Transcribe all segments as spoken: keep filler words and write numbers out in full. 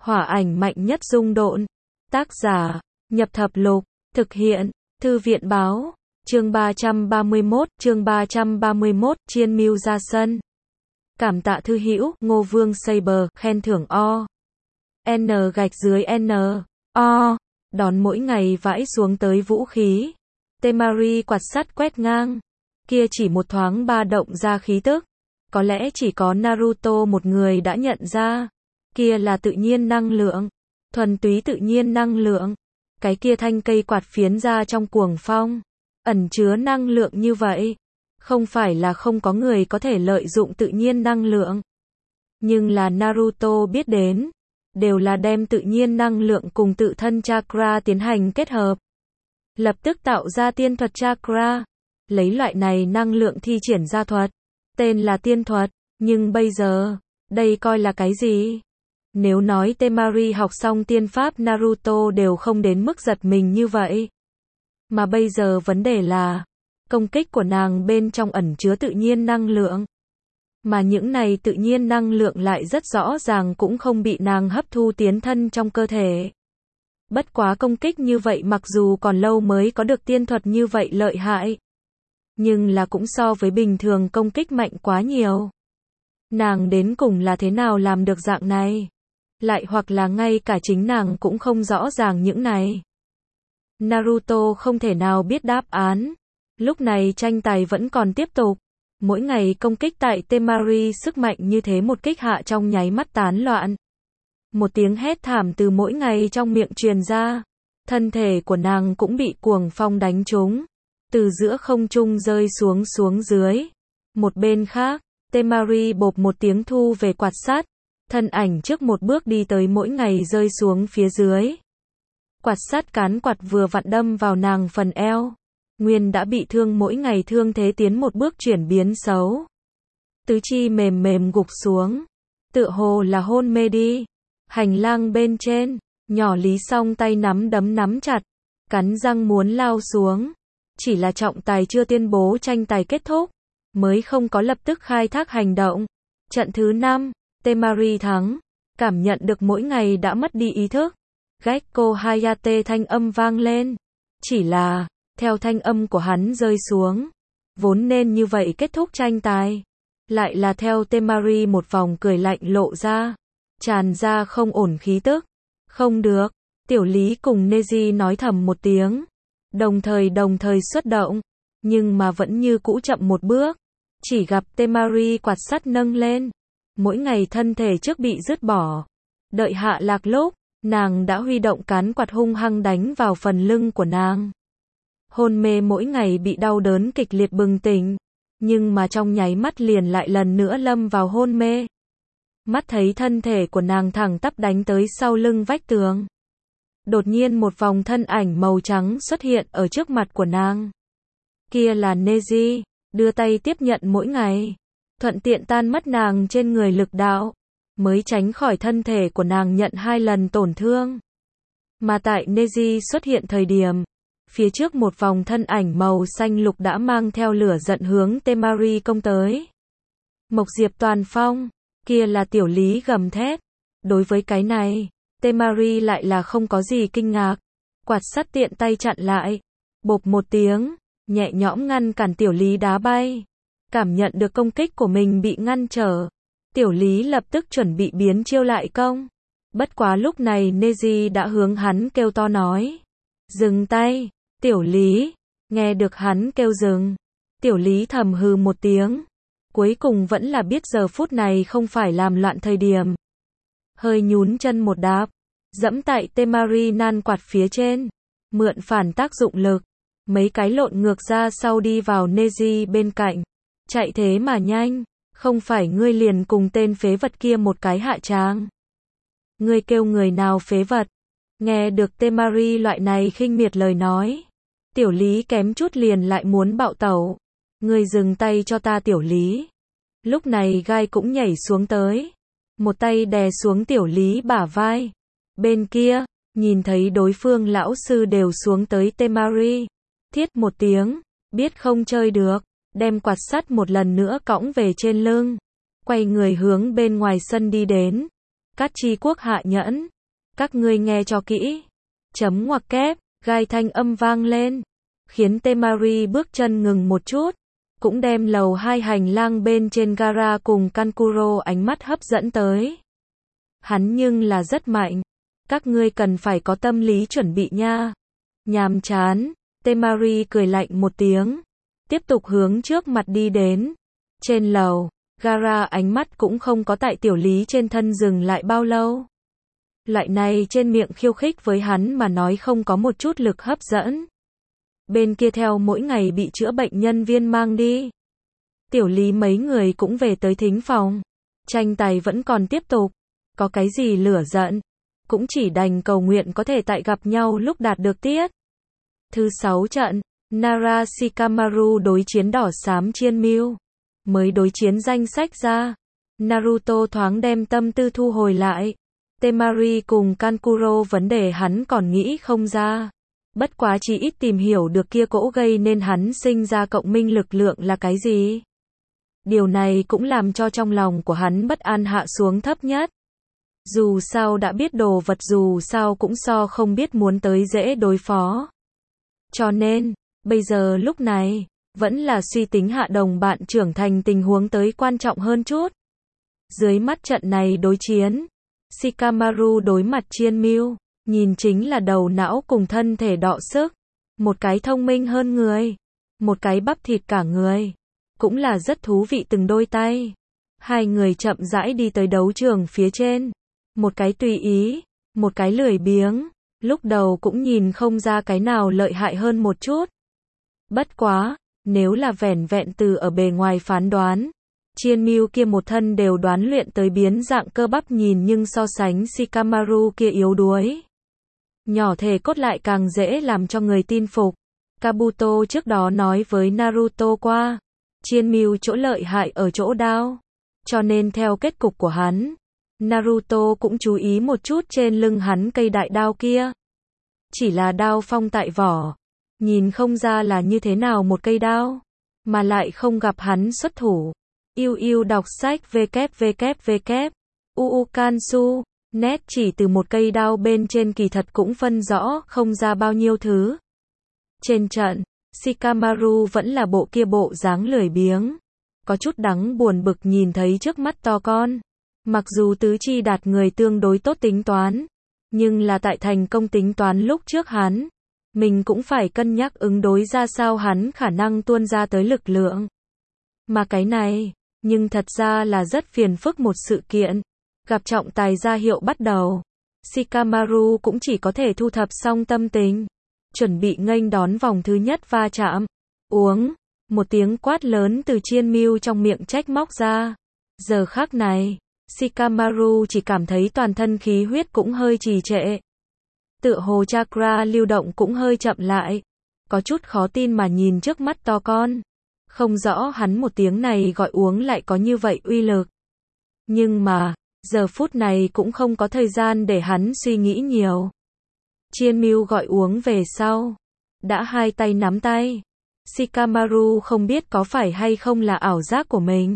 Hỏa ảnh mạnh nhất dung độn. Tác giả, Nhập Thập Lục. Thực hiện, Thư viện Báo. Chương ba trăm ba mươi mốt, chương ba trăm ba mươi mốt, Chiên mưu ra sân. Cảm tạ thư hữu, Ngô Vương Saber, khen thưởng O. N gạch dưới N. O. Đón mỗi ngày vãi xuống tới vũ khí. Temari quạt sắt quét ngang. Kia chỉ một thoáng ba động ra khí tức. Có lẽ chỉ có Naruto một người đã nhận ra. Kia là tự nhiên năng lượng. Thuần túy tự nhiên năng lượng. Cái kia thanh cây quạt phiến ra trong cuồng phong. Ẩn chứa năng lượng như vậy. Không phải là không có người có thể lợi dụng tự nhiên năng lượng. Nhưng là Naruto biết đến. Đều là đem tự nhiên năng lượng cùng tự thân chakra tiến hành kết hợp. Lập tức tạo ra tiên thuật chakra. Lấy loại này năng lượng thi triển ra thuật. Tên là tiên thuật. Nhưng bây giờ, đây coi là cái gì? Nếu nói Temari học xong tiên pháp Naruto đều không đến mức giật mình như vậy. Mà bây giờ vấn đề là, công kích của nàng bên trong ẩn chứa tự nhiên năng lượng. Mà những này tự nhiên năng lượng lại rất rõ ràng cũng không bị nàng hấp thu tiến thân trong cơ thể. Bất quá công kích như vậy mặc dù còn lâu mới có được tiên thuật như vậy lợi hại. Nhưng là cũng so với bình thường công kích mạnh quá nhiều. Nàng đến cùng là thế nào làm được dạng này? Lại hoặc là ngay cả chính nàng cũng không rõ ràng những này. Naruto không thể nào biết đáp án. Lúc này tranh tài vẫn còn tiếp tục. Mỗi ngày công kích tại Temari sức mạnh như thế một kích hạ trong nháy mắt tán loạn. Một tiếng hét thảm từ mỗi ngày trong miệng truyền ra. Thân thể của nàng cũng bị cuồng phong đánh trúng. Từ giữa không trung rơi xuống xuống dưới. Một bên khác, Temari bộp một tiếng thu về quạt sắt. Thân ảnh trước một bước đi tới mỗi ngày rơi xuống phía dưới. Quạt sắt cán quạt vừa vặn đâm vào nàng phần eo. Nguyên đã bị thương mỗi ngày thương thế tiến một bước chuyển biến xấu. Tứ chi mềm mềm gục xuống. Tựa hồ là hôn mê đi. Hành lang bên trên, nhỏ Lý song tay nắm đấm nắm chặt. Cắn răng muốn lao xuống. Chỉ là trọng tài chưa tuyên bố tranh tài kết thúc. Mới không có lập tức khai thác hành động. Trận thứ năm. Temari thắng, cảm nhận được mỗi ngày đã mất đi ý thức. Gekko Hayate thanh âm vang lên. Chỉ là, theo thanh âm của hắn rơi xuống, vốn nên như vậy kết thúc tranh tài. Lại là theo Temari một vòng cười lạnh lộ ra, tràn ra không ổn khí tức. Không được, Tiểu Lý cùng Neji nói thầm một tiếng. Đồng thời đồng thời xuất động, nhưng mà vẫn như cũ chậm một bước. Chỉ gặp Temari quạt sắt nâng lên. Mỗi ngày thân thể trước bị dứt bỏ. Đợi hạ lạc lúc, nàng đã huy động cán quạt hung hăng đánh vào phần lưng của nàng. Hôn mê mỗi ngày bị đau đớn kịch liệt bừng tỉnh. Nhưng mà trong nháy mắt liền lại lần nữa lâm vào hôn mê. Mắt thấy thân thể của nàng thẳng tắp đánh tới sau lưng vách tường. Đột nhiên một vòng thân ảnh màu trắng xuất hiện ở trước mặt của nàng. Kia là Neji, đưa tay tiếp nhận mỗi ngày. Thuận tiện tan mất nàng trên người lực đạo, mới tránh khỏi thân thể của nàng nhận hai lần tổn thương. Mà tại Neji xuất hiện thời điểm, phía trước một vòng thân ảnh màu xanh lục đã mang theo lửa giận hướng Temari công tới. Mộc Diệp Toàn Phong, kia là Tiểu Lý gầm thét. Đối với cái này, Temari lại là không có gì kinh ngạc. Quạt sắt tiện tay chặn lại, bộp một tiếng, nhẹ nhõm ngăn cản Tiểu Lý đá bay. Cảm nhận được công kích của mình bị ngăn trở. Tiểu Lý lập tức chuẩn bị biến chiêu lại công. Bất quá lúc này Neji đã hướng hắn kêu to nói. Dừng tay, Tiểu Lý. Nghe được hắn kêu dừng. Tiểu Lý thầm hừ một tiếng. Cuối cùng vẫn là biết giờ phút này không phải làm loạn thời điểm. Hơi nhún chân một đạp. Dẫm tại Temari nan quạt phía trên. Mượn phản tác dụng lực. Mấy cái lộn ngược ra sau đi vào Neji bên cạnh. Chạy thế mà nhanh, không phải ngươi liền cùng tên phế vật kia một cái hạ tràng. Ngươi kêu người nào phế vật? Nghe được Temari loại này khinh miệt lời nói. Tiểu Lý kém chút liền lại muốn bạo tẩu. Ngươi dừng tay cho ta Tiểu Lý. Lúc này gai cũng nhảy xuống tới. Một tay đè xuống Tiểu Lý bả vai. Bên kia, nhìn thấy đối phương lão sư đều xuống tới Temari. Thiết một tiếng, biết không chơi được. Đem quạt sắt một lần nữa cõng về trên lưng. Quay người hướng bên ngoài sân đi đến. Cát chi quốc hạ nhẫn. Các ngươi nghe cho kỹ. Chấm ngoặc kép, gai thanh âm vang lên. Khiến Temari bước chân ngừng một chút. Cũng đem lầu hai hành lang bên trên gara cùng Kankuro ánh mắt hấp dẫn tới. Hắn nhưng là rất mạnh. Các ngươi cần phải có tâm lý chuẩn bị nha. Nhàm chán, Temari cười lạnh một tiếng. Tiếp tục hướng trước mặt đi đến. Trên lầu, gara ánh mắt cũng không có tại tiểu lý trên thân dừng lại bao lâu. Loại này trên miệng khiêu khích với hắn mà nói không có một chút lực hấp dẫn. Bên kia theo mỗi ngày bị chữa bệnh nhân viên mang đi. Tiểu lý mấy người cũng về tới thính phòng. Tranh tài vẫn còn tiếp tục. Có cái gì lửa giận. Cũng chỉ đành cầu nguyện có thể tại gặp nhau lúc đạt được tiết. Thứ sáu trận, Nara Shikamaru đối chiến đỏ xám Chiên Mưu. Mới đối chiến danh sách ra. Naruto thoáng đem tâm tư thu hồi lại. Temari cùng Kankuro vấn đề hắn còn nghĩ không ra. Bất quá chỉ ít tìm hiểu được kia cỗ gây nên hắn sinh ra cộng minh lực lượng là cái gì. Điều này cũng làm cho trong lòng của hắn bất an hạ xuống thấp nhất. Dù sao đã biết đồ vật dù sao cũng so không biết muốn tới dễ đối phó. Cho nên, bây giờ lúc này, vẫn là suy tính hạ đồng bạn trưởng thành tình huống tới quan trọng hơn chút. Dưới mắt trận này đối chiến, Shikamaru đối mặt Chiên Mưu, nhìn chính là đầu não cùng thân thể đọ sức. Một cái thông minh hơn người, một cái bắp thịt cả người. Cũng là rất thú vị từng đôi tay. Hai người chậm rãi đi tới đấu trường phía trên. Một cái tùy ý, một cái lười biếng. Lúc đầu cũng nhìn không ra cái nào lợi hại hơn một chút. Bất quá, nếu là vẻn vẹn từ ở bề ngoài phán đoán, Chiên Mưu kia một thân đều đoán luyện tới biến dạng cơ bắp nhìn nhưng so sánh Shikamaru kia yếu đuối. Nhỏ thể cốt lại càng dễ làm cho người tin phục. Kabuto trước đó nói với Naruto qua, Chiên Mưu chỗ lợi hại ở chỗ đao. Cho nên theo kết cục của hắn, Naruto cũng chú ý một chút trên lưng hắn cây đại đao kia. Chỉ là đao phong tại vỏ, nhìn không ra là như thế nào một cây đao, mà lại không gặp hắn xuất thủ. Yêu yêu đọc sách www. Uukansu, net chỉ từ một cây đao bên trên kỳ thật cũng phân rõ không ra bao nhiêu thứ. Trên trận, Shikamaru vẫn là bộ kia bộ dáng lười biếng. Có chút đắng buồn bực nhìn thấy trước mắt to con. Mặc dù tứ chi đạt người tương đối tốt tính toán, nhưng là tại thành công tính toán lúc trước hắn, mình cũng phải cân nhắc ứng đối ra sao hắn khả năng tuôn ra tới lực lượng. Mà cái này, nhưng thật ra là rất phiền phức một sự kiện. Gặp trọng tài ra hiệu bắt đầu, Shikamaru cũng chỉ có thể thu thập xong tâm tình, chuẩn bị nghênh đón vòng thứ nhất va chạm. Uống, một tiếng quát lớn từ Chiên Mưu trong miệng trách móc ra. Giờ khắc này, Shikamaru chỉ cảm thấy toàn thân khí huyết cũng hơi trì trệ. Tựa hồ chakra lưu động cũng hơi chậm lại. Có chút khó tin mà nhìn trước mắt to con. Không rõ hắn một tiếng này gọi uống lại có như vậy uy lực. Nhưng mà, giờ phút này cũng không có thời gian để hắn suy nghĩ nhiều. Chiên Mưu gọi uống về sau. Đã hai tay nắm tay. Shikamaru không biết có phải hay không là ảo giác của mình.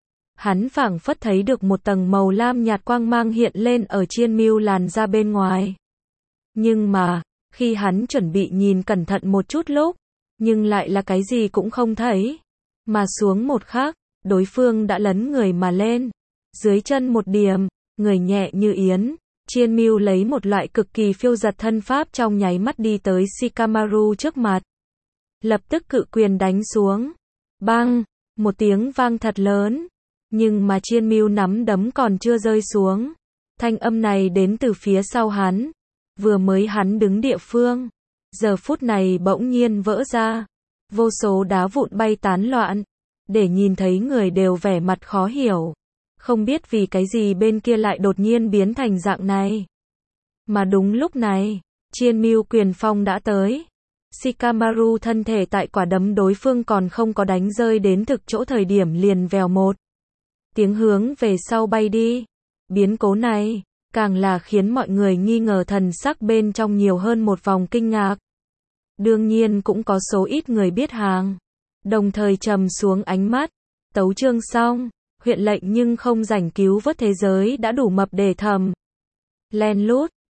Hắn phảng phất thấy được một tầng màu lam nhạt quang mang hiện lên ở Chiên Mưu làn da bên ngoài. Nhưng mà, khi hắn chuẩn bị nhìn cẩn thận một chút lúc, nhưng lại là cái gì cũng không thấy. Mà xuống một khắc, đối phương đã lấn người mà lên. Dưới chân một điểm, người nhẹ như yến. Chiên Mưu lấy một loại cực kỳ phiêu giật thân pháp trong nháy mắt đi tới Shikamaru trước mặt. Lập tức cự quyền đánh xuống. Bang, một tiếng vang thật lớn. Nhưng mà Chiên Mưu nắm đấm còn chưa rơi xuống. Thanh âm này đến từ phía sau hắn. Vừa mới hắn đứng địa phương. Giờ phút này bỗng nhiên vỡ ra. Vô số đá vụn bay tán loạn. Để nhìn thấy người đều vẻ mặt khó hiểu. Không biết vì cái gì bên kia lại đột nhiên biến thành dạng này. Mà đúng lúc này, Chiên Mưu quyền phong đã tới. Shikamaru thân thể tại quả đấm đối phương còn không có đánh rơi đến thực chỗ thời điểm liền vèo một tiếng hướng về sau bay đi. Biến cố này, càng là khiến mọi người nghi ngờ thần sắc bên trong nhiều hơn một vòng kinh ngạc. Đương nhiên cũng có số ít người biết hàng. Đồng thời trầm xuống ánh mắt. Tấu chương xong. huyện lệnh nhưng không rảnh cứu vớt thế giới đã đủ mập để thầm. Len lút.